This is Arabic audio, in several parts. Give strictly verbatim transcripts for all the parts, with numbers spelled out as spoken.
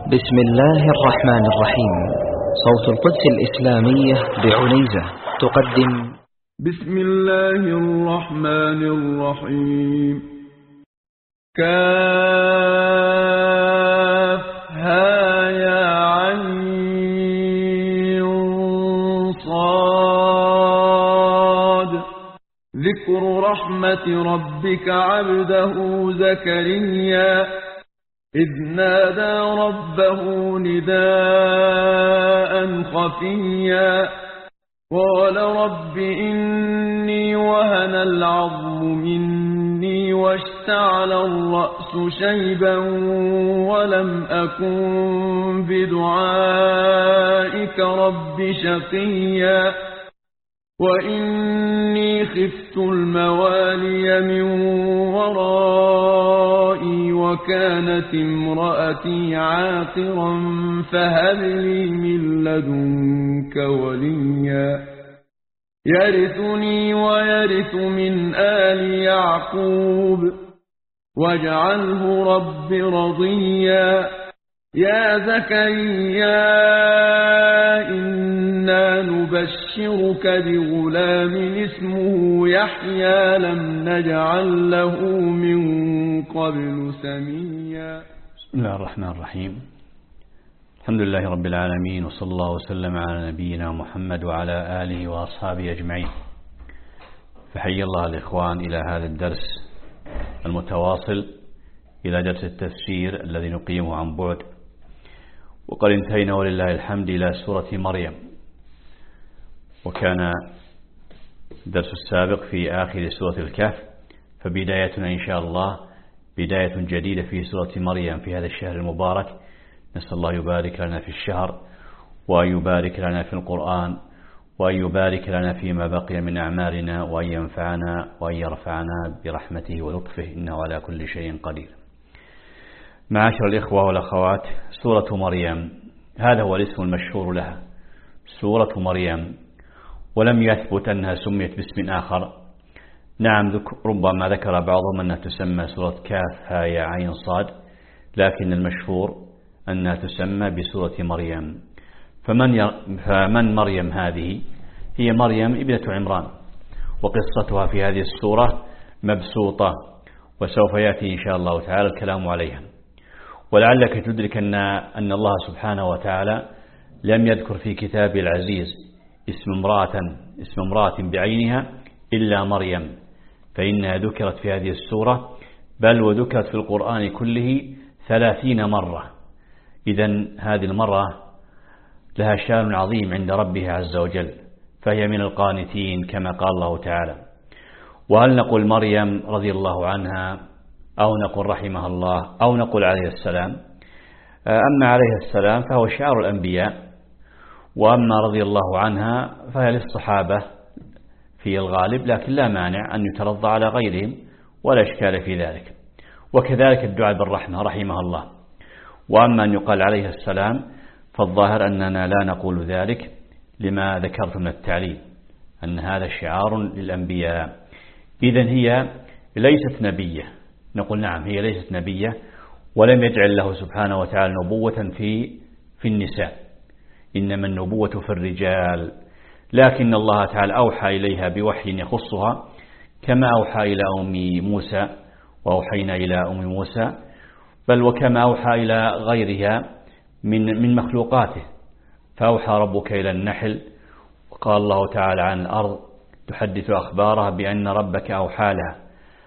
بسم الله الرحمن الرحيم. صوت القدس الإسلامية بعنيزة تقدم بسم الله الرحمن الرحيم. كافها يا عين صاد. ذكر رحمة ربك عبده زكريا إذ نادى ربه نداء خفيا قال رب إني وهن العظم مني واشتعل الرأس شيبا ولم أكن بدعائك رب شقيا وإني خفت الموالي من ورائي وكانت امرأتي عاقرا فهب لي من لدنك وليا يرثني ويرث من آل يعقوب واجعله رب رضيا. يا زكريا إنا نبشرك بغلام اسمه يحيى لم نجعل له من قبل سميا. بسم الله الرحمن الرحيم. الحمد لله رب العالمين، وصلى الله وسلم على نبينا محمد وعلى آله وأصحابه أجمعين. فحي الله الإخوان إلى هذا الدرس المتواصل، إلى درس التفسير الذي نقيمه عن بعد. وقد انتهينا ولله الحمد إلى سورة مريم، وكان الدرس السابق في آخر سورة الكهف، فبدايتنا إن شاء الله بداية جديدة في سورة مريم في هذا الشهر المبارك. نسأل الله يبارك لنا في الشهر، وأن يبارك لنا في القرآن، وأن يبارك لنا فيما بقي من أعمالنا، وأن ينفعنا وأن يرفعنا برحمته ولطفه إنه على كل شيء قدير. معاشر الإخوة والأخوات، سورة مريم هذا هو الاسم المشهور لها، سورة مريم، ولم يثبت أنها سميت باسم آخر. نعم، ربما ذكر بعضهم أنها تسمى سورة كاف ها يا عين صاد، لكن المشهور أنها تسمى بسورة مريم. فمن, فمن مريم هذه؟ هي مريم ابنة عمران، وقصتها في هذه السورة مبسوطة، وسوف يأتي إن شاء الله تعالى الكلام عليها. ولعلك تدرك أن, أن الله سبحانه وتعالى لم يذكر في كتابه العزيز اسم امرأة, اسم امرأة بعينها إلا مريم، فإنها ذكرت في هذه السورة، بل وذكرت في القرآن كله ثلاثين مرة. إذن هذه المرة لها شأن عظيم عند ربها عز وجل، فهي من القانتين كما قال الله تعالى. وهل نقول مريم رضي الله عنها، أو نقول رحمها الله، أو نقول عليه السلام؟ أما عليه السلام فهو شعار الأنبياء، وأما رضي الله عنها فهي للصحابة في الغالب، لكن لا مانع أن يترضى على غيرهم ولا إشكال في ذلك. وكذلك الدعاء بالرحمة رحمها الله. وأما أن يقال عليه السلام فالظاهر أننا لا نقول ذلك لما ذكرت من التعليم، أن هذا شعار للأنبياء. إذن هي ليست نبية، نقول نعم هي ليست نبية، ولم يجعل له سبحانه وتعالى نبوة في في النساء، إنما النبوة في الرجال. لكن الله تعالى أوحى إليها بوحي يخصها، كما أوحى إلى أم موسى، وأوحينا إلى أم موسى، بل وكما أوحى إلى غيرها من من مخلوقاته. فأوحى ربك إلى النحل، وقال الله تعالى عن الأرض تحدث أخبارها بأن ربك أوحى لها.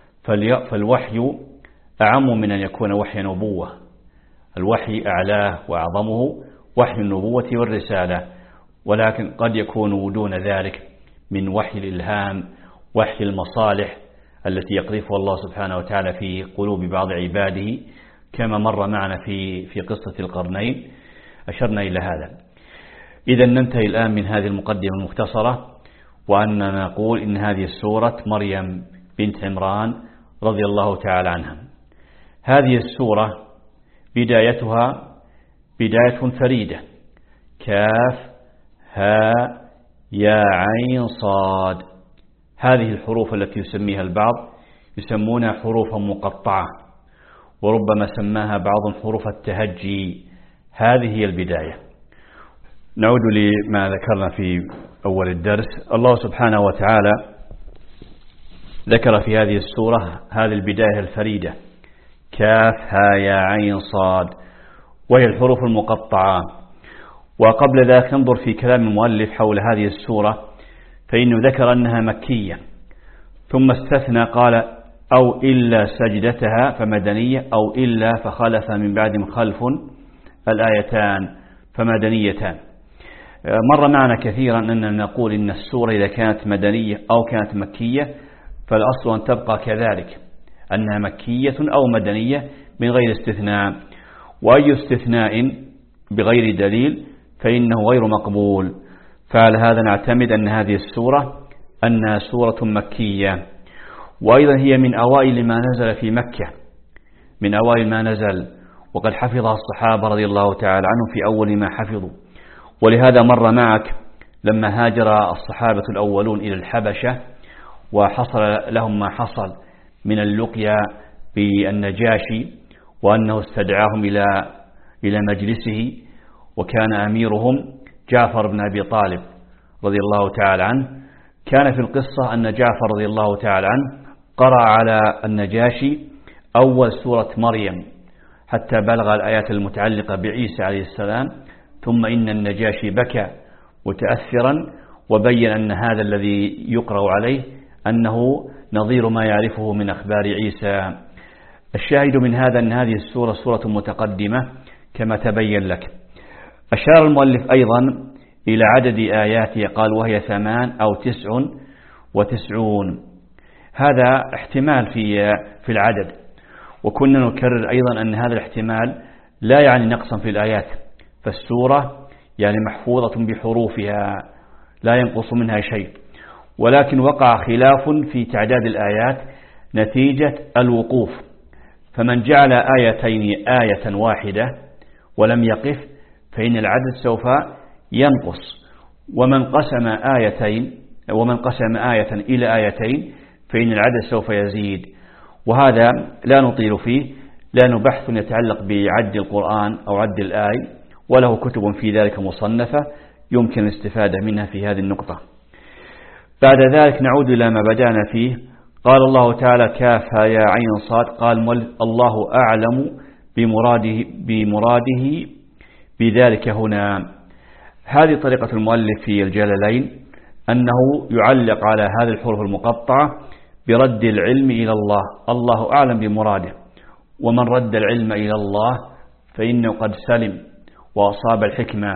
فالوحي أعم من أن يكون وحي نبوة، الوحي أعلاه وأعظمه وحي النبوة والرسالة، ولكن قد يكون دون ذلك من وحي الإلهام، وحي المصالح التي يقذفها الله سبحانه وتعالى في قلوب بعض عباده، كما مر معنا في في قصة القرنين أشرنا إلى هذا. إذا ننتهي الآن من هذه المقدمة المختصرة، وأننا نقول إن هذه السورة مريم بنت عمران رضي الله تعالى عنها. هذه السورة بدايتها بداية فريدة، كاف ها يا عين صاد. هذه الحروف التي يسميها البعض يسمونها حروفا مقطعة، وربما سماها بعض حروف التهجي، هذه هي البداية. نعود لما ذكرنا في أول الدرس. الله سبحانه وتعالى ذكر في هذه السورة هذه البداية الفريدة كاف ها يا عين صاد، وهي الحروف المقطعة. وقبل ذلك ننظر في كلام المؤلف حول هذه السورة، فإنه ذكر أنها مكية، ثم استثنى قال أو إلا سجدتها فمدنية، أو إلا فخلف من بعدهم خلف الآيتان فمدنيتان. مر معنا كثيرا أننا نقول إن السورة إذا كانت مدنية أو كانت مكية فالأصل أن تبقى كذلك، أنها مكية أو مدنية من غير استثناء، وأي استثناء بغير دليل فإنه غير مقبول. فعلى هذا نعتمد أن هذه السورة أنها سورة مكية، وأيضا هي من أوائل ما نزل في مكة، من أوائل ما نزل، وقد حفظها الصحابة رضي الله تعالى عنهم في أول ما حفظوا. ولهذا مر معك لما هاجر الصحابة الأولون إلى الحبشة وحصل لهم ما حصل من اللقيا بالنجاشي، وأنه استدعاهم إلى إلى مجلسه، وكان أميرهم جعفر بن أبي طالب رضي الله تعالى عنه. كان في القصة أن جعفر رضي الله تعالى عنه قرأ على النجاشي أول سورة مريم حتى بلغ الآيات المتعلقة بعيسى عليه السلام، ثم إن النجاشي بكى متأثرا وبين أن هذا الذي يقرأ عليه أنه نظير ما يعرفه من أخبار عيسى. الشاهد من هذا أن هذه السورة سورة متقدمة كما تبين لك. أشار المؤلف أيضا إلى عدد آياتها، قال وهي ثمان أو تسع وتسعون. هذا احتمال في في العدد، وكنا نكرر أيضا أن هذا الاحتمال لا يعني نقصا في الآيات، فالسورة يعني محفوظة بحروفها لا ينقص منها شيء، ولكن وقع خلاف في تعداد الآيات نتيجة الوقوف، فمن جعل آيتين آية واحدة ولم يقف فإن العدد سوف ينقص، ومن قسم آيتين ومن قسم آية إلى آيتين فإن العدد سوف يزيد. وهذا لا نطيل فيه، لأنه بحث يتعلق بعد القرآن أو عد الآي، وله كتب في ذلك مصنفة يمكن الاستفادة منها في هذه النقطة. بعد ذلك نعود إلى ما بدأنا فيه. قال الله تعالى كافها يا عين صاد، قال الله أعلم بمراده, بمراده بذلك هنا. هذه طريقة المؤلف في الجلالين، أنه يعلق على هذه الحروف المقطعة برد العلم إلى الله، الله أعلم بمراده، ومن رد العلم إلى الله فإنه قد سلم وأصاب الحكمة.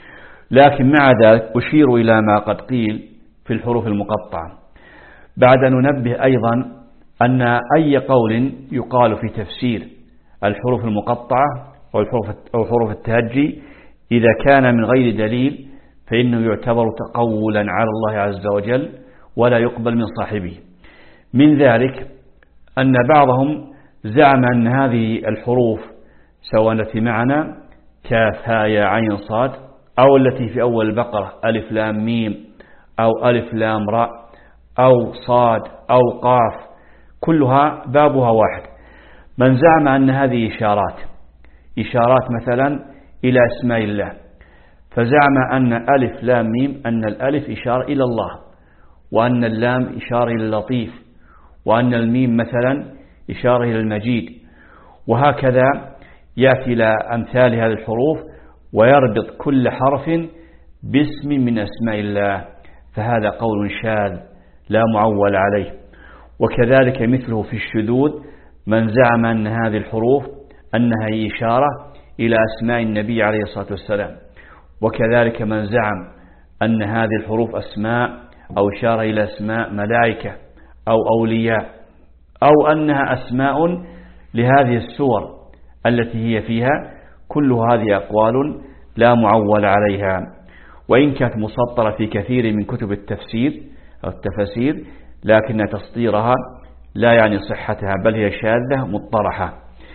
لكن مع ذلك أشير إلى ما قد قيل في الحروف المقطعة، بعد أن ننبه أيضا أن أي قول يقال في تفسير الحروف المقطعة أو حروف التهجي إذا كان من غير دليل فإنه يعتبر تقولا على الله عز وجل ولا يقبل من صاحبه. من ذلك أن بعضهم زعم أن هذه الحروف سواء التي معنا كاف ها يا عين صاد، أو التي في أول البقرة ألف لام ميم، أو ألف لام راء، أو صاد، أو قاف، كلها بابها واحد. من زعم أن هذه إشارات إشارات مثلا إلى اسماء الله، فزعم أن ألف لام ميم أن الألف إشارة إلى الله، وأن اللام إشارة إلى اللطيف، وأن الميم مثلا إشارة إلى المجيد، وهكذا يأتي إلى أمثال هذه الحروف ويربط كل حرف باسم من أسماء الله، فهذا قول شاذ لا معول عليه. وكذلك مثله في الشذوذ من زعم أن هذه الحروف أنها إشارة إلى أسماء النبي عليه الصلاة والسلام، وكذلك من زعم أن هذه الحروف أسماء أو إشارة إلى أسماء ملائكة أو أولياء، أو أنها أسماء لهذه السور التي هي فيها. كل هذه أقوال لا معول عليها، وإن كانت مسطرة في كثير من كتب التفسير أو التفاسير، لكن تسطيرها لا يعني صحتها، بل هي شاذة مطرحة.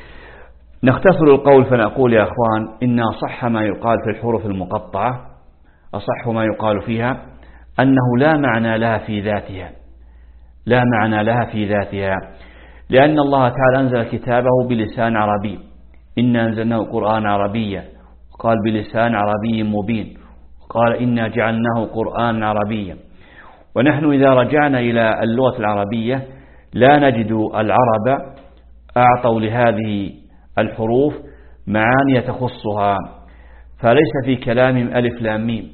نختصر القول فنقول يا أخوان إن أصح ما يقال في الحروف المقطعة، أصح ما يقال فيها أنه لا معنى لها في ذاتها، لا معنى لها في ذاتها، لأن الله تعالى أنزل كتابه بلسان عربي، إنا أنزلناه قرآن عربيا. قال بلسان عربي مبين، قال إنا جعلناه قرآن عربيا. ونحن إذا رجعنا إلى اللغة العربية لا نجد العرب أعطوا لهذه الحروف معاني تخصها، فليس في كلامهم ألف لام ميم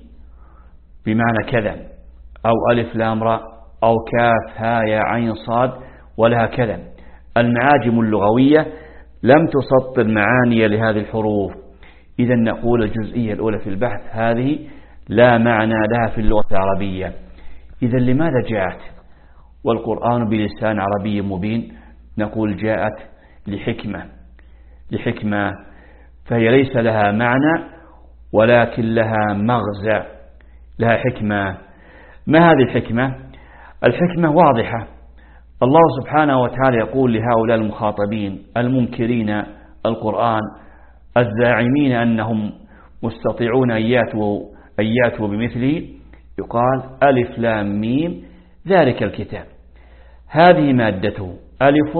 بمعنى كذا، أو ألف لام راء، أو كاف ها يا عين صاد، ولا هكذا. المعاجم اللغوية لم تسطر معاني لهذه الحروف. إذا نقول الجزئية الأولى في البحث هذه لا معنى لها في اللغة العربية. إذا لماذا جاءت والقرآن بلسان عربي مبين؟ نقول جاءت لحكمة لحكمة فهي ليس لها معنى ولكن لها مغزى، لها حكمة. ما هذه الحكمة؟ الحكمة واضحة. الله سبحانه وتعالى يقول لهؤلاء المخاطبين المنكرين القرآن الزاعمين أنهم مستطيعون أن يأتوا أن يأتوا بمثله، يقال ألف لام ميم ذلك الكتاب. هذه مادته ألف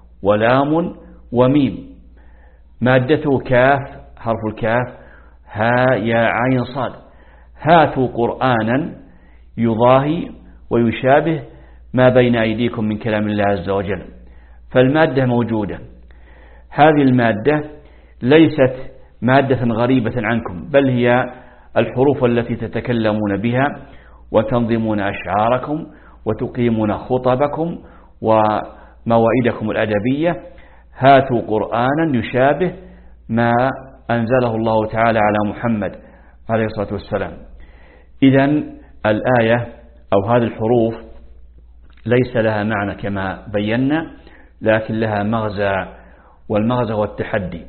ولام وميم، مادته كاف حرف الكاف ها يا عين صاد. هاتوا قرآنا يضاهي ويشابه ما بين أيديكم من كلام الله عز وجل. فالمادة موجودة. هذه المادة ليست مادة غريبة عنكم، بل هي الحروف التي تتكلمون بها وتنظمون أشعاركم وتقيمون خطبكم وموائدكم الأدبية. هاتوا قرآنا يشابه ما أنزله الله تعالى على محمد عليه الصلاة والسلام. إذن الآية أو هذه الحروف ليس لها معنى كما بينا، لكن لها مغزى، والمغزى هو التحدي.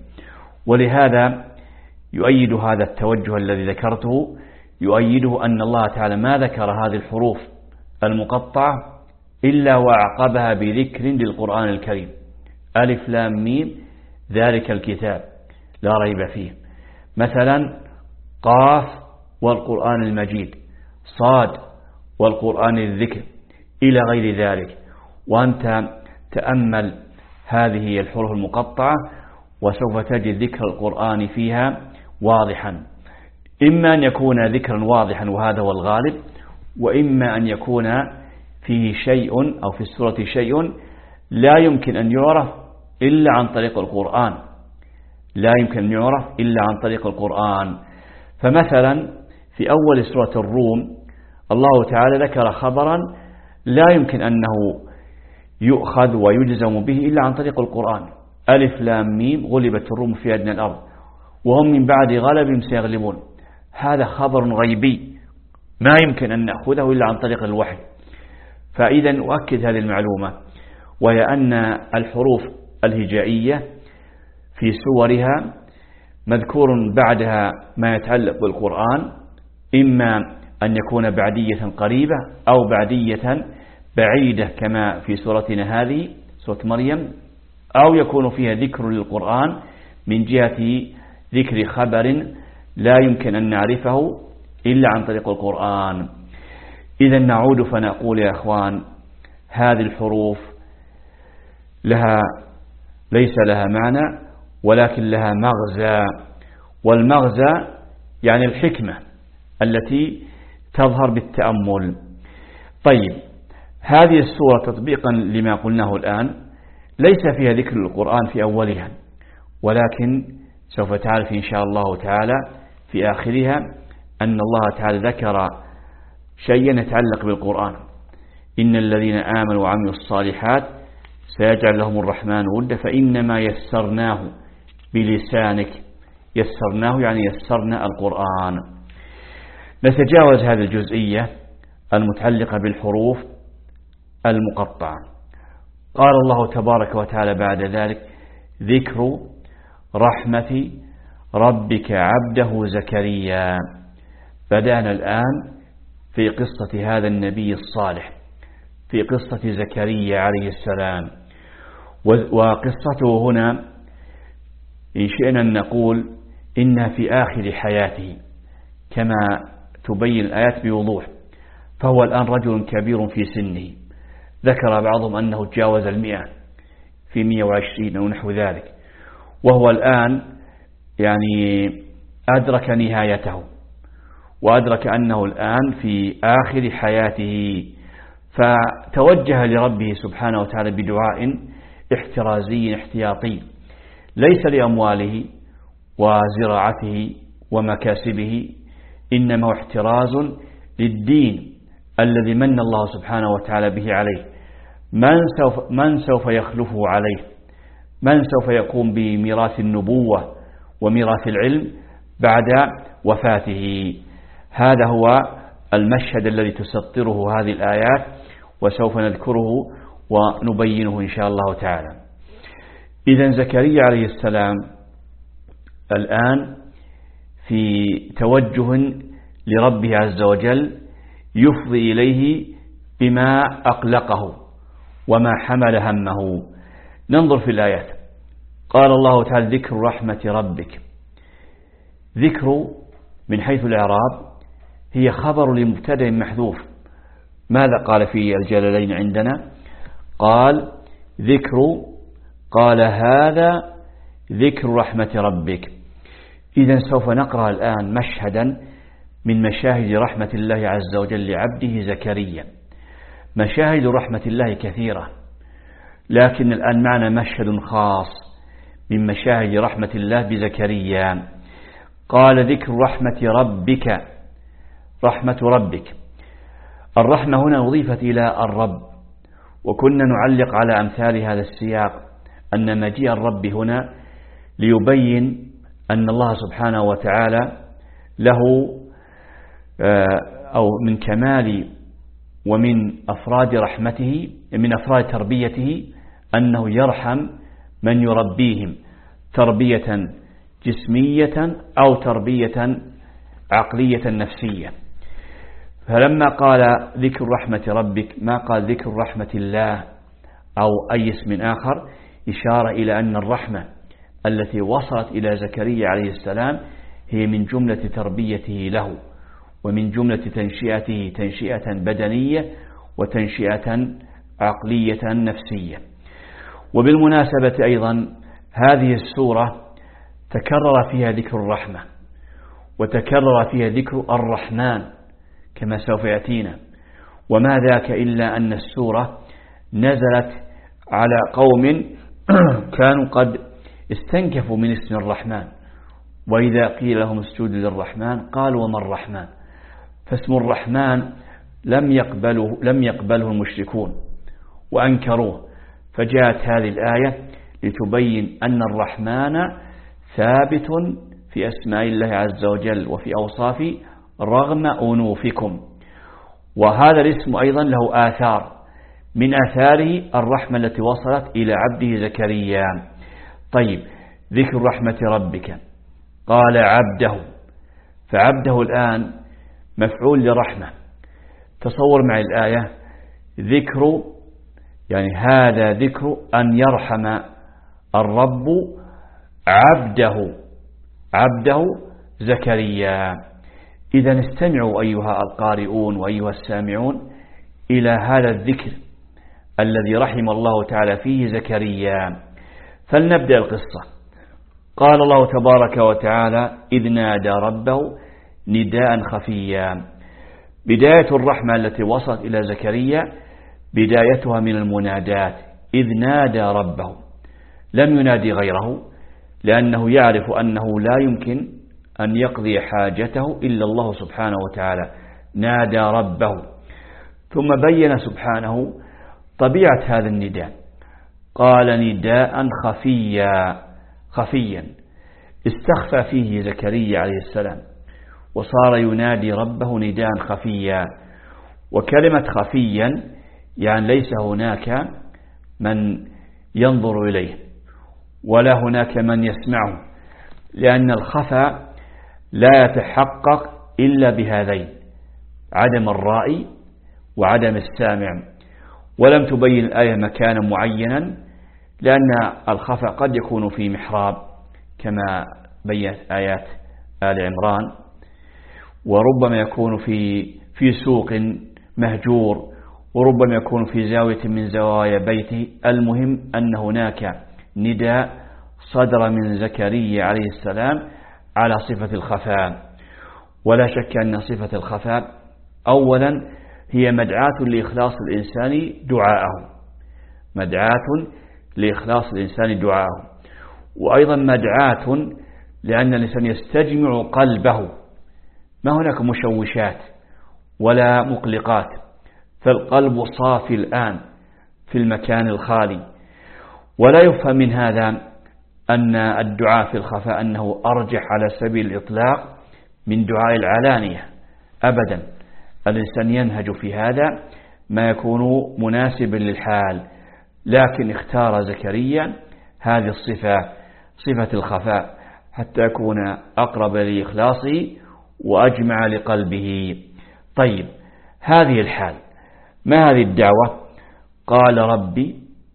ولهذا يؤيد هذا التوجه الذي ذكرته، يؤيده أن الله تعالى ما ذكر هذه الحروف المقطعة إلا وأعقبها بذكر للقرآن الكريم. ألف لام ميم ذلك الكتاب لا ريب فيه. مثلا قاف والقرآن المجيد، صاد والقرآن الذكر، إلى غير ذلك. وأنت تأمل هذه الحروف المقطعة وسوف تجد ذكر القرآن فيها واضحا، إما أن يكون ذكرا واضحا وهذا هو الغالب، وإما أن يكون فيه شيء أو في السورة شيء لا يمكن أن يعرف إلا عن طريق القرآن، لا يمكن أن يعرف إلا عن طريق القرآن. فمثلا في أول سورة الروم الله تعالى ذكر خبرا لا يمكن أنه يؤخذ ويجزم به إلا عن طريق القرآن. ألف لام ميم غلبت الروم في أدنى الأرض وهم من بعد غلبهم سيغلبون. هذا خبر غيبي ما يمكن أن نأخذه إلا عن طريق الوحي. فإذا أؤكد هذه المعلومة، وهي أن الحروف الهجائية في سورها مذكور بعدها ما يتعلق بالقرآن، إما أن يكون بعدية قريبة أو بعدية بعيدة كما في سورتنا هذه سورة مريم، أو يكون فيها ذكر للقرآن من جهة ذكر خبر لا يمكن أن نعرفه إلا عن طريق القرآن. إذا نعود فنقول يا أخوان هذه الحروف لها ليس لها معنى ولكن لها مغزى، والمغزى يعني الحكمة التي تظهر بالتأمل. طيب هذه السورة تطبيقا لما قلناه الآن ليس فيها ذكر القرآن في أولها، ولكن سوف تعرف إن شاء الله تعالى في آخرها أن الله تعالى ذكر شيئا يتعلق بالقرآن. إن الذين آمنوا وعملوا الصالحات سيجعل لهم الرحمن ودا فإنما يسرناه بلسانك. يسرناه يعني يسرنا القرآن. نتجاوز هذه الجزئية المتعلقة بالحروف المقطعة. قال الله تبارك وتعالى بعد ذلك ذكر رحمة ربك عبده زكريا. بدأنا الآن في قصة هذا النبي الصالح، في قصة زكريا عليه السلام. وقصته هنا إن شئنا نقول إنها في آخر حياته كما تبين الآيات بوضوح. فهو الآن رجل كبير في سنه، ذكر بعضهم أنه تجاوز المئة في مئة وعشرين أو نحو ذلك. وهو الآن يعني أدرك نهايته وأدرك أنه الآن في آخر حياته، فتوجه لربه سبحانه وتعالى بدعاء احترازي احتياطي، ليس لأمواله وزراعته ومكاسبه، إنما هو احتراز للدين الذي من الله سبحانه وتعالى به عليه. من سوف, من سوف يخلفه عليه؟ من سوف يقوم بميراث النبوة وميراث العلم بعد وفاته؟ هذا هو المشهد الذي تسطره هذه الآيات، وسوف نذكره ونبينه إن شاء الله تعالى. إذن زكريا عليه السلام الآن في توجه لربه عز وجل يفضي إليه بما أقلقه وما حمل همه. ننظر في الآيات. قال الله تعالى: ذكر رحمة ربك. ذكر من حيث الإعراب هي خبر لمبتدأ محذوف. ماذا قال في الجلالين عندنا؟ قال ذكر، قال هذا ذكر رحمة ربك. إذن سوف نقرأ الآن مشهدا من مشاهد رحمة الله عز وجل لعبده زكريا. مشاهد رحمة الله كثيرة، لكن الآن معنا مشهد خاص من مشاهد رحمة الله بزكريا. قال ذكر رحمة ربك. رحمة ربك، الرحمة هنا أضيفت إلى الرب، وكنا نعلق على أمثال هذا السياق أن مجيء الرب هنا ليبين أن الله سبحانه وتعالى له أو من كمال ومن أفراد رحمته، من أفراد تربيته، أنه يرحم من يربيهم تربية جسمية أو تربية عقلية نفسية. فلما قال ذكر رحمة ربك ما قال ذكر رحمة الله أو أي اسم آخر، إشارة إلى أن الرحمة التي وصلت إلى زكريا عليه السلام هي من جملة تربيته له، ومن جملة تنشئته تنشئة بدنية وتنشئة عقلية نفسية. وبالمناسبة أيضا هذه السورة تكرر فيها ذكر الرحمة وتكرر فيها ذكر الرحمن كما سوف يأتينا، وما ذاك إلا أن السورة نزلت على قوم كانوا قد استنكفوا من اسم الرحمن، وإذا قيل لهم اسجدوا للرحمن قالوا وما الرحمن، فاسم الرحمن لم يقبله, لم يقبله المشركون وأنكروه، فجاءت هذه الآية لتبين أن الرحمن ثابت في أسماء الله عز وجل وفي أوصافه رغم أنوفكم. وهذا الاسم أيضا له آثار، من آثاره الرحمة التي وصلت إلى عبده زكريا. طيب، ذكر رحمة ربك. قال عبده، فعبده الآن مفعول لرحمة. تصور معي الآية، ذكر يعني هذا ذكر أن يرحم الرب عبده عبده زكريا. إذا استمعوا أيها القارئون وأيها السامعون إلى هذا الذكر الذي رحم الله تعالى فيه زكريا. فلنبدأ القصة. قال الله تبارك وتعالى: إذ نادى ربه نداء خفيا. بداية الرحمة التي وصلت إلى زكريا بدايتها من المنادات، إذ نادى ربه، لم ينادي غيره، لأنه يعرف أنه لا يمكن أن يقضي حاجته إلا الله سبحانه وتعالى. نادى ربه، ثم بين سبحانه طبيعة هذا النداء. قال نداء خفيا خفيا استخفى فيه زكريا عليه السلام، وصار ينادي ربه نداء خفيا. وكلمة خفيا يعني ليس هناك من ينظر إليه ولا هناك من يسمعه، لأن الخفا لا يتحقق إلا بهذين: عدم الرائي وعدم السامع. ولم تبين الآية مكانا معينا، لأن الخفا قد يكون في محراب كما بيّنت آيات آل عمران، وربما يكون في في سوق مهجور، وربما يكون في زاوية من زوايا بيته. المهم أن هناك نداء صدر من زكريا عليه السلام على صفة الخفاء. ولا شك أن صفة الخفاء أولا هي مدعاة لإخلاص الإنسان دعاءه، مدعاة لإخلاص الإنسان دعاءه، وأيضا مدعاة لأن الإنسان يستجمع قلبه، ما هناك مشوشات ولا مقلقات، فالقلب صافي الآن في المكان الخالي. ولا يفهم من هذا أن الدعاء في الخفاء أنه أرجح على سبيل الإطلاق من دعاء العلانية أبدا. الإنسان ينهج في هذا ما يكون مناسبا للحال، لكن اختار زكريا هذه الصفة، صفة الخفاء، حتى يكون أقرب لإخلاصه وأجمع لقلبه. طيب، هذه الحال، ما هذه الدعوة؟ قال ربي،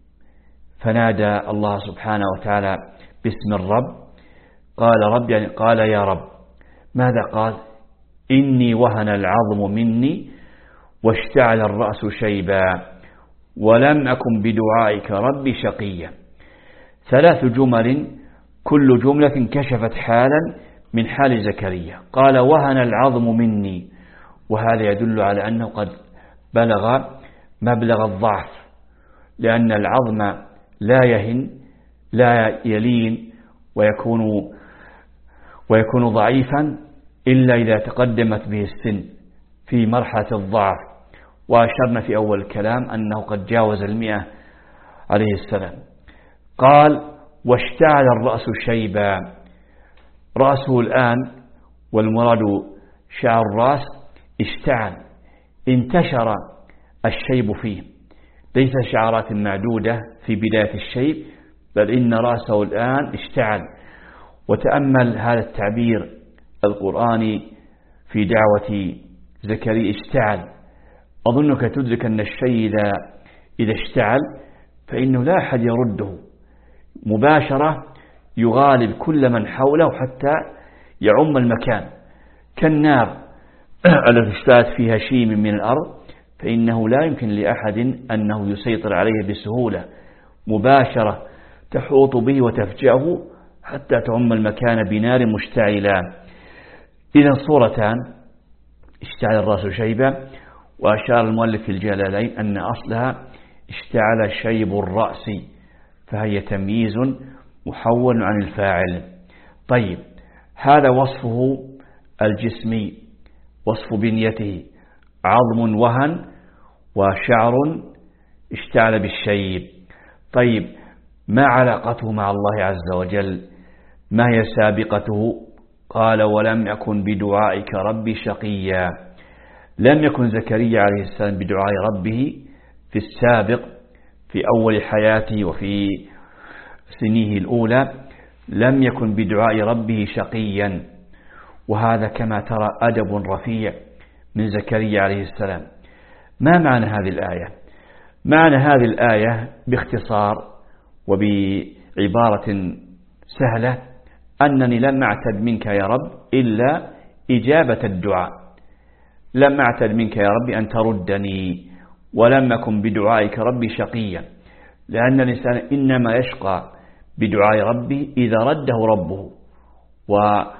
فنادى الله سبحانه وتعالى باسم الرب. قال رب يعني قال يا رب. ماذا قال؟ إني وهن العظم مني واشتعل الرأس شيبا ولم أكن بدعائك ربي شقيا. ثلاث جمل كل جملة كشفت حالا من حال زكريا. قال وهن العظم مني، وهذا يدل على أنه قد بلغ مبلغ الضعف، لأن العظم لا يهن لا يلين ويكون ويكون ضعيفا إلا إذا تقدمت به السن في مرحلة الضعف. وأشرنا في أول الكلام أنه قد جاوز المئة عليه السلام. قال واشتعل الرأس شيبا، رأسه الآن والمراد شعر الرأس اشتعل، انتشر الشيب فيه، ليس شعرات معدودة في بداية الشيب، بل إن رأسه الآن اشتعل. وتأمل هذا التعبير القرآني في دعوة زكريا، اشتعل. أظنك تدرك أن الشيء إذا, إذا اشتعل فإنه لا أحد يرده، مباشرة يغالب كل من حوله حتى يعم المكان، كالنار التي اشتعلت فيها شيء من الأرض، فإنه لا يمكن لأحد أنه يسيطر عليه بسهولة، مباشرة تحوط به وتفجأه حتى تعم المكان بنار مشتعلة. إذا صورتان، اشتعل الرأس شيبا، وأشار المؤلف في الجلالين أن أصلها اشتعل شيب الرأس، فهي تمييز محول عن الفاعل. طيب، هذا وصفه الجسمي، وصف بنيته، عظم وهن وشعر اشتعل بالشيب. طيب، ما علاقته مع الله عز وجل؟ ما هي سابقته؟ قال ولم أكن بدعائك ربي شقيا. لم يكن زكريا عليه السلام بدعاء ربه في السابق، في أول حياته وفي سنيه الأولى، لم يكن بدعاء ربه شقيا. وهذا كما ترى أدب رفيع من زكريا عليه السلام. ما معنى هذه الآية؟ معنى هذه الآية باختصار وبعبارة سهلة أنني لم أعتد منك يا رب إلا إجابة الدعاء، لم أعتد منك يا رب أن تردني، ولم أكن بدعائك ربي شقيا، لأن الإنسان إنما يشقى بدعاء ربه إذا رده ربه ونكص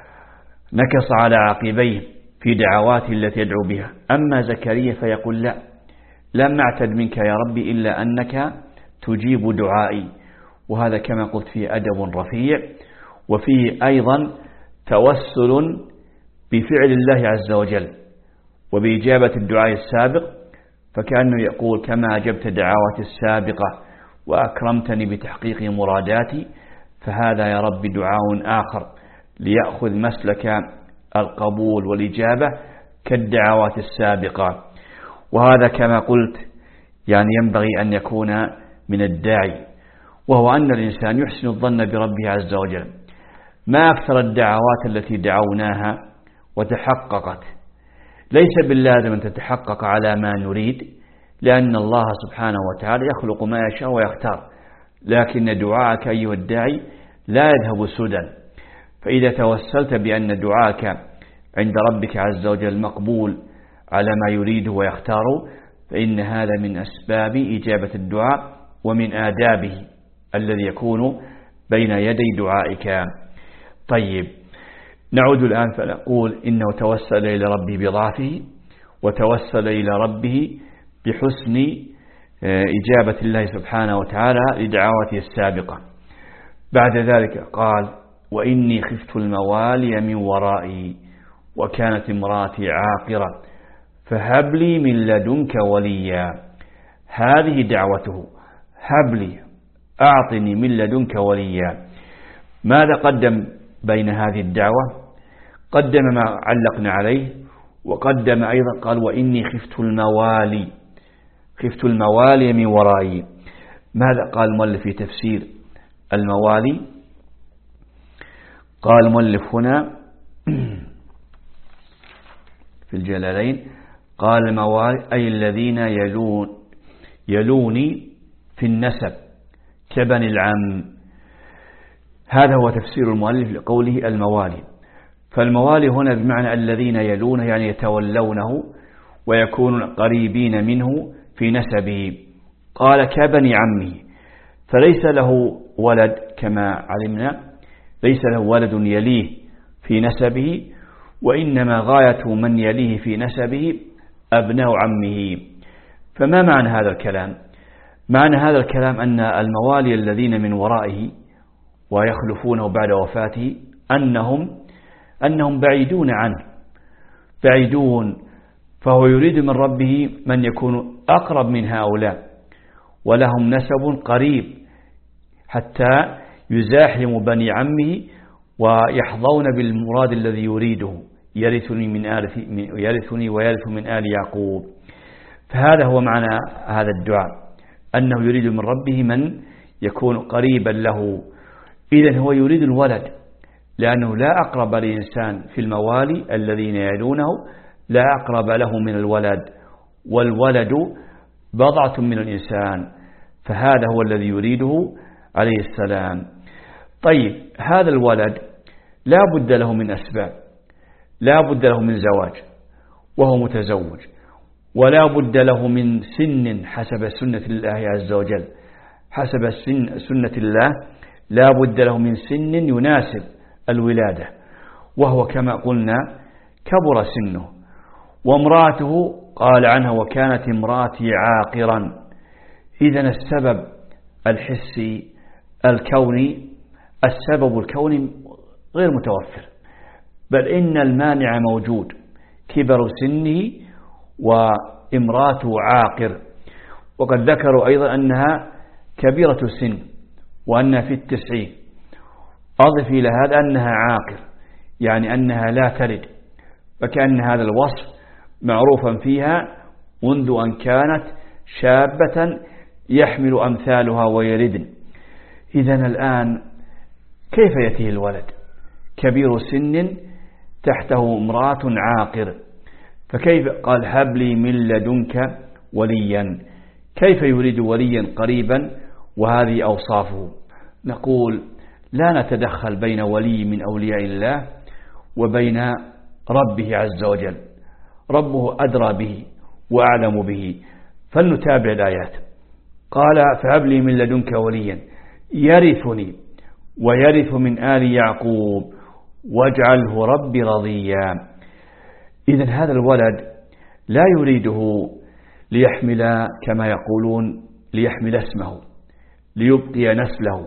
على عقبيه في دعواته التي يدعو بها. أما زكريا فيقول لا، لم أعتد منك يا ربي إلا أنك تجيب دعائي. وهذا كما قلت فيه أدب رفيع، وفيه أيضا توسل بفعل الله عز وجل وبإجابة الدعاء السابق، فكأنه يقول كما أجبت دعوات السابقة وأكرمتني بتحقيق مراداتي، فهذا يا رب دعاء آخر ليأخذ مسلك القبول والإجابة كالدعوات السابقة. وهذا كما قلت يعني ينبغي أن يكون من الداعي، وهو أن الإنسان يحسن الظن بربه عز وجل. ما أكثر الدعوات التي دعوناها وتحققت، ليس باللازم أن تتحقق على ما نريد، لأن الله سبحانه وتعالى يخلق ما يشاء ويختار، لكن دعاءك أيها الداعي لا يذهب سدى. فإذا توسلت بأن دعاءك عند ربك عز وجل مقبول على ما يريده ويختاره، فإن هذا من أسباب إجابة الدعاء ومن آدابه الذي يكون بين يدي دعائك. طيب، نعود الآن فنقول إنه توسل إلى ربه بضعفه، وتوسل إلى ربه بحسن إجابة الله سبحانه وتعالى لدعواته السابقة. بعد ذلك قال: وإني خفت الموالي من ورائي وكانت امراتي عاقرة فهب لي من لدنك وليا. هذه دعوته: هب لي، أعطني من لدنك وليا. ماذا قدم بين هذه الدعوة؟ قدم ما علقنا عليه، وقدم أيضا قال: وإني خفت الموالي، خفت الموالي من ورائي. ماذا قال المؤلف في تفسير الموالي؟ قال المؤلف هنا في الجلالين، قال: الموالي أي الذين يلون يلوني في النسب كبني العم. هذا هو تفسير المؤلف لقوله الموالي. فالموالي هنا بمعنى الذين يلونه، يعني يتولونه ويكونون قريبين منه في نسبه. قال: كبني عمه، فليس له ولد كما علمنا، ليس له ولد يليه في نسبه، وإنما غاية من يليه في نسبه أبناء عمه. فما معنى هذا الكلام؟ معنى هذا الكلام أن الموالي الذين من ورائه ويخلفونه بعد وفاته أنهم أنهم بعيدون عنه، بعيدون، فهو يريد من ربه من يكون أقرب من هؤلاء ولهم نسب قريب، حتى يزاحم بني عمه ويحظون بالمراد الذي يريده: يرثني من آل يرثني ويرث من آل يعقوب. فهذا هو معنى هذا الدعاء، أنه يريد من ربه من يكون قريبا له. إذن هو يريد الولد، لأنه لا أقرب لإنسان في الموالي الذين يلونه، لا أقرب له من الولد، والولد بضعة من الإنسان، فهذا هو الذي يريده عليه السلام. طيب، هذا الولد لا بد له من أسباب، لا بد له من زواج وهو متزوج، ولا بد له من سن حسب سنة الله عز وجل، حسب سنة الله لا بد له من سن يناسب الولادة، وهو كما قلنا كبر سنه. وامرأته قال عنها: وكانت امرأتي عاقرا. إذن السبب الحسي الكوني، السبب الكوني غير متوفر، بل إن المانع موجود، كبر سنه وامرأته عاقر. وقد ذكروا أيضا أنها كبيرة السن وأنها في التسعين. أضف إلى هذا أنها عاقر، يعني أنها لا تلد، فكأن هذا الوصف معروفا فيها منذ أن كانت شابة يحمل أمثالها ويلدن. إذن الآن كيف يأتيه الولد كبير سن تحته امرأة عاقر؟ فكيف؟ قال: هب لي من لدنك وليا. كيف يريد وليا قريبا وهذه أوصافه؟ نقول: لا نتدخل بين ولي من أولياء الله وبين ربه عز وجل، ربه أدرى به وأعلم به. فلنتابع الآيات. قال: فهب لي من لدنك وليا يرثني ويرث من آل يعقوب واجعله ربي رضيا. إذن هذا الولد لا يريده ليحمل كما يقولون ليحمل اسمه، ليبقي نسله،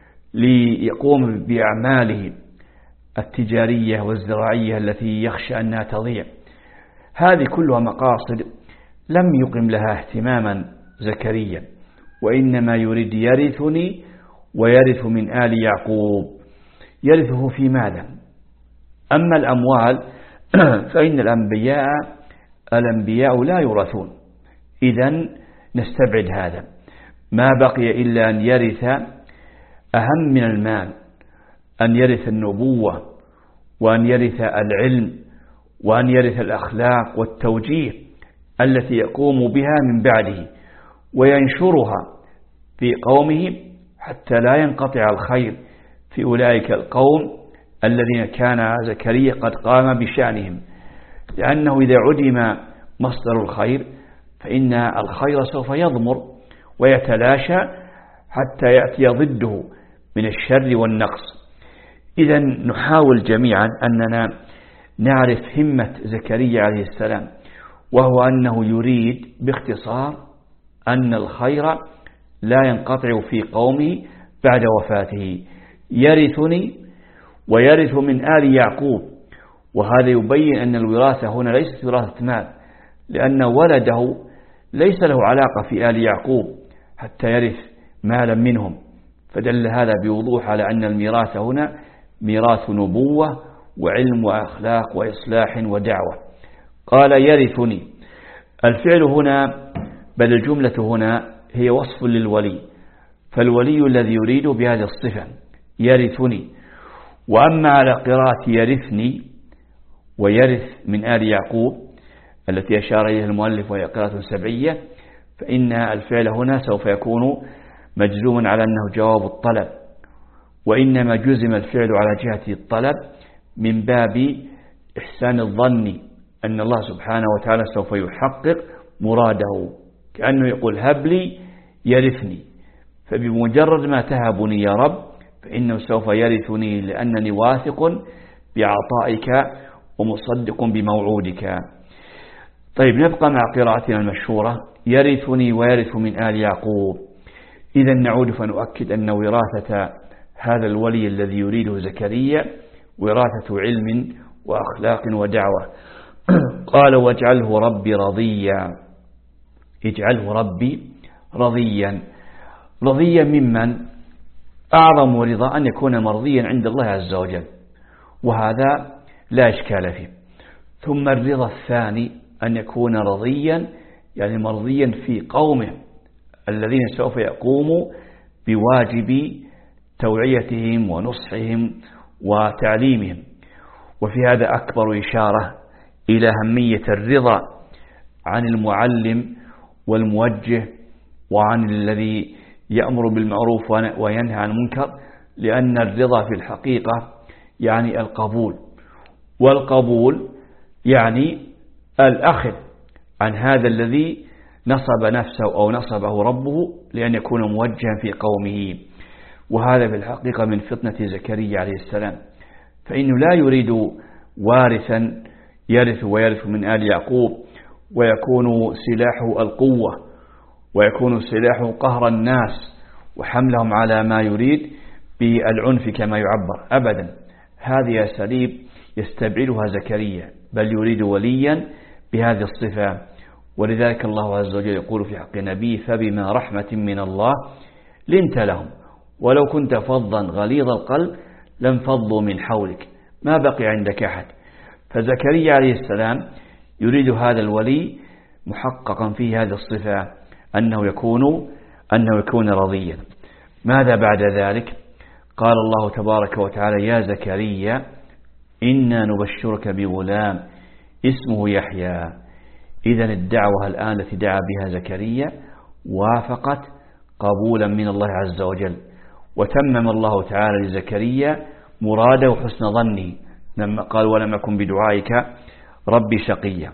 ليقوم بأعماله التجارية والزراعية التي يخشى أنها تضيع. هذه كلها مقاصد لم يقم لها اهتماما زكريا، وإنما يريد يرثني ويرث من آل يعقوب. يرثه في ماذا؟ أما الأموال فإن الأنبياء الأنبياء لا يورثون، إذن نستبعد هذا. ما بقي إلا أن يرث أهم من المال، أن يرث النبوة، وأن يرث العلم، وأن يرث الأخلاق والتوجيه التي يقوم بها من بعده وينشرها في قومه، حتى لا ينقطع الخير في أولئك القوم الذين كان زكريا قد قام بشأنهم. لأنه إذا عدم مصدر الخير فإن الخير سوف يضمر ويتلاشى حتى يأتي ضده من الشر والنقص. إذا نحاول جميعا أننا نعرف همة زكريا عليه السلام، وهو أنه يريد باختصار أن الخير لا ينقطع في قومه بعد وفاته، يرثني ويرث من آل يعقوب. وهذا يبين أن الوراثة هنا ليست وراثة مال، لأن ولده ليس له علاقة في آل يعقوب حتى يرث مالا منهم، فدل هذا بوضوح على أن الميراث هنا ميراث نبوة وعلم وأخلاق وإصلاح ودعوة. قال يرثني، الفعل هنا بل الجملة هنا هي وصف للولي، فالولي الذي يريد بهذه الصفة يرثني. وأما على قراءة يرثني ويرث من آل يعقوب التي أشار إليها المؤلف وهي قراءة سبعية، فإن الفعل هنا سوف يكون مجزوما على أنه جواب الطلب، وإنما جزم الفعل على جهة الطلب من باب إحسان الظن أن الله سبحانه وتعالى سوف يحقق مراده، كأنه يقول هب لي يرثني، فبمجرد ما تهبني يا رب فإنه سوف يرثني، لأنني واثق بعطائك ومصدق بموعودك. طيب نبقى مع قراءتنا المشهورة يرثني ويرث من آل يعقوب. إذا نعود فنؤكد أن وراثة هذا الولي الذي يريده زكريا وراثة علم وأخلاق ودعوة. قال واجعله ربي رضيا، اجعله ربي رضيا. رضيا ممن؟ أعظم رضا أن يكون مرضيا عند الله عز وجل، وهذا لا إشكال فيه. ثم الرضا الثاني أن يكون رضيا يعني مرضيا في قومه الذين سوف يقوموا بواجب توعيتهم ونصحهم وتعليمهم. وفي هذا أكبر إشارة إلى أهمية الرضا عن المعلم والموجه وعن الذي يأمر بالمعروف وينهى عن المنكر، لأن الرضا في الحقيقة يعني القبول، والقبول يعني الأخذ عن هذا الذي نصب نفسه أو نصبه ربه لأن يكون موجها في قومه. وهذا في الحقيقة من فطنة زكريا عليه السلام، فإنه لا يريد وارثا يرث ويرث من آل يعقوب ويكون سلاحه القوة ويكون سلاحه قهر الناس وحملهم على ما يريد بالعنف كما يعبر، أبدا. هذه أساليب يستبعدها زكريا، بل يريد وليا بهذه الصفة. ولذلك الله عز وجل يقول في حق نبيه فبما رحمة من الله لنت لهم ولو كنت فظا غليظ القلب لانفضوا من حولك ما بقي عندك أحد. فزكريا عليه السلام يريد هذا الولي محققا فيه هذه الصفة أنه يكون أنه يكون رضيا. ماذا بعد ذلك؟ قال الله تبارك وتعالى يا زكريا إنا نبشرك بغلام اسمه يحيى. إذن الدعوة الآن التي دعا بها زكريا وافقت قبولا من الله عز وجل، وتمم الله تعالى لزكريا مراده حسن ظنه لما قال ولم أكن بدعائك ربي شقيا.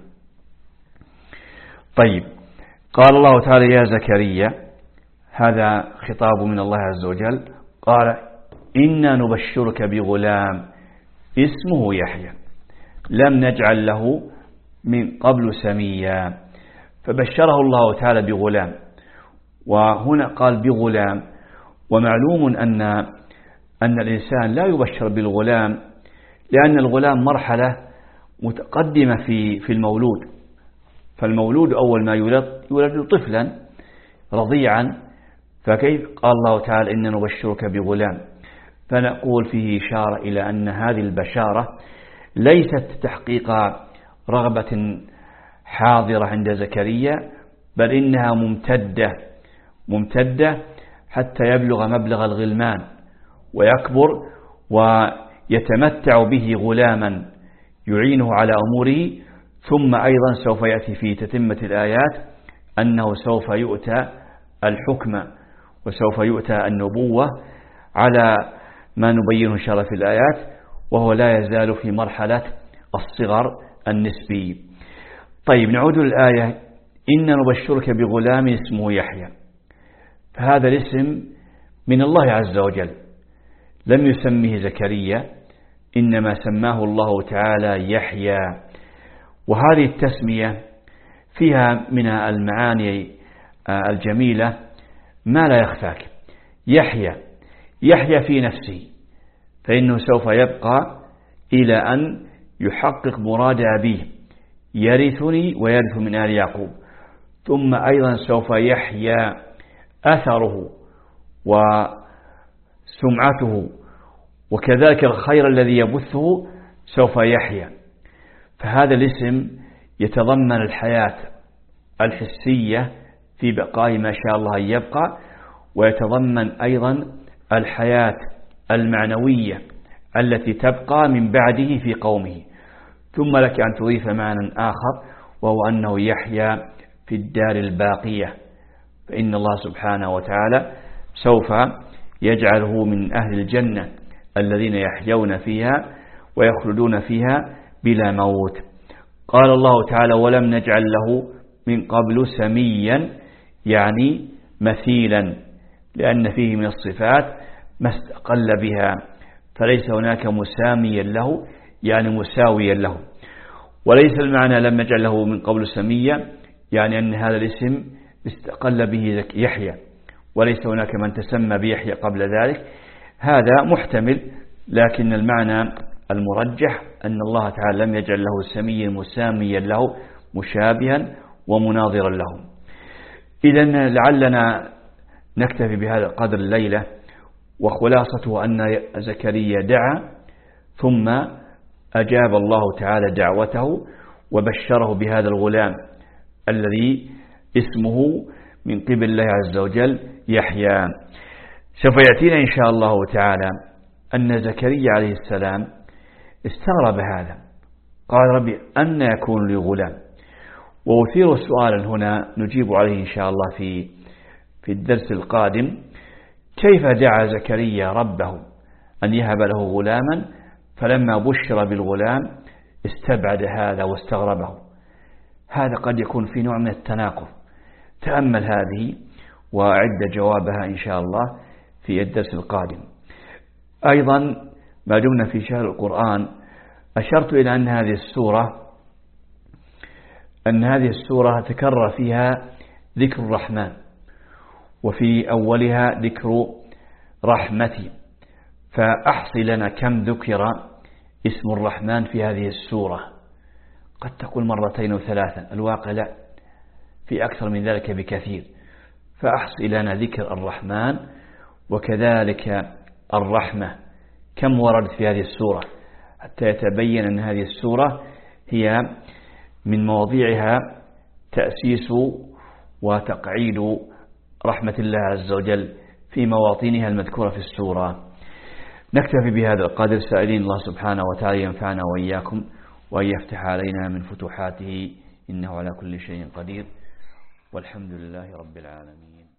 طيب، قال الله تعالى يا زكريا، هذا خطاب من الله عز وجل، قال إنا نبشرك بغلام اسمه يحيى لم نجعل له من قبل سميا. فبشره الله تعالى بغلام، وهنا قال بغلام. ومعلوم أن أن الإنسان لا يبشر بالغلام، لأن الغلام مرحلة متقدمة في في المولود. فالمولود أول ما يولد يولد طفلا رضيعا، فكيف قال الله تعالى إنا نبشرك بغلام؟ فنقول فيه إشارة إلى أن هذه البشارة ليست تحقيق رغبة حاضرة عند زكريا، بل إنها ممتدة ممتدة حتى يبلغ مبلغ الغلمان ويكبر ويتمتع به غلاما يعينه على أموره. ثم أيضا سوف يأتي في تتمة الآيات أنه سوف يؤتى الحكم وسوف يؤتى النبوة على ما نبينه إن شاء الله في الآيات، وهو لا يزال في مرحلة الصغر النسبي. طيب، نعود للآية إنا نبشرك بغلام اسمه يحيى. فهذا الاسم من الله عز وجل، لم يسميه زكريا، إنما سماه الله تعالى يحيى. وهذه التسمية فيها من المعاني الجميلة ما لا يخفاك. يحيى يحيى في نفسه، فإنه سوف يبقى إلى أن يحقق مراد أبيه، يرثني ويرث من آل يعقوب. ثم أيضا سوف يحيى أثره وسمعته، وكذلك الخير الذي يبثه سوف يحيى. فهذا الاسم يتضمن الحياة الحسية في بقاء ما شاء الله أن يبقى، ويتضمن أيضا الحياة المعنوية التي تبقى من بعده في قومه. ثم لك أن تضيف معنى آخر، وهو أنه يحيى في الدار الباقية، فإن الله سبحانه وتعالى سوف يجعله من أهل الجنة الذين يحيون فيها ويخلدون فيها بلا موت. قال الله تعالى: ولم نجعل له من قبل سميا، يعني مثيلا، لأن فيه من الصفات ما استقل بها، فليس هناك مساميا له يعني مساويا له. وليس المعنى لم نجعل له من قبل سميا يعني أن هذا الاسم استقل به يحيى، وليس هناك من تسمى بيحيى قبل ذلك. هذا محتمل، لكن المعنى المرجح أن الله تعالى لم يجعل له سميا مساميا له مشابها ومناظرا له. إذن لعلنا نكتفي بهذا القدر الليلة، وخلاصته أن زكريا دعا ثم أجاب الله تعالى دعوته وبشره بهذا الغلام الذي اسمه من قبل الله عز وجل يحيى. سوف يأتينا إن شاء الله تعالى أن زكريا عليه السلام استغرب هذا، قال: ربي أن يكون لي غلام؟ وأثير سؤالا هنا نجيب عليه إن شاء الله في في الدرس القادم: كيف دعا زكريا ربه أن يهب له غلاما، فلما بشر بالغلام استبعد هذا واستغربه؟ هذا قد يكون في نوع من التناقض. تأمل هذه وأعد جوابها إن شاء الله في الدرس القادم. أيضا ما دمنا في شهر القرآن، أشرت إلى أن هذه السورة أن هذه السورة تكرر فيها ذكر الرحمن، وفي أولها ذكر رحمتي. فأحصي لنا كم ذكر اسم الرحمن في هذه السورة. قد تقول مرتين وثلاثا، الواقع لا، في أكثر من ذلك بكثير. فأحصي لنا ذكر الرحمن وكذلك الرحمة كم وردت في هذه السورة، حتى يتبين أن هذه السورة هي من مواضيعها تأسيس وتقعيد رحمة الله عز وجل في مواطنها المذكورة في السورة. نكتفي بهذا القدر، سائلين الله سبحانه وتعالى ينفعنا وإياكم وأن يفتح علينا من فتوحاته، إنه على كل شيء قدير، والحمد لله رب العالمين.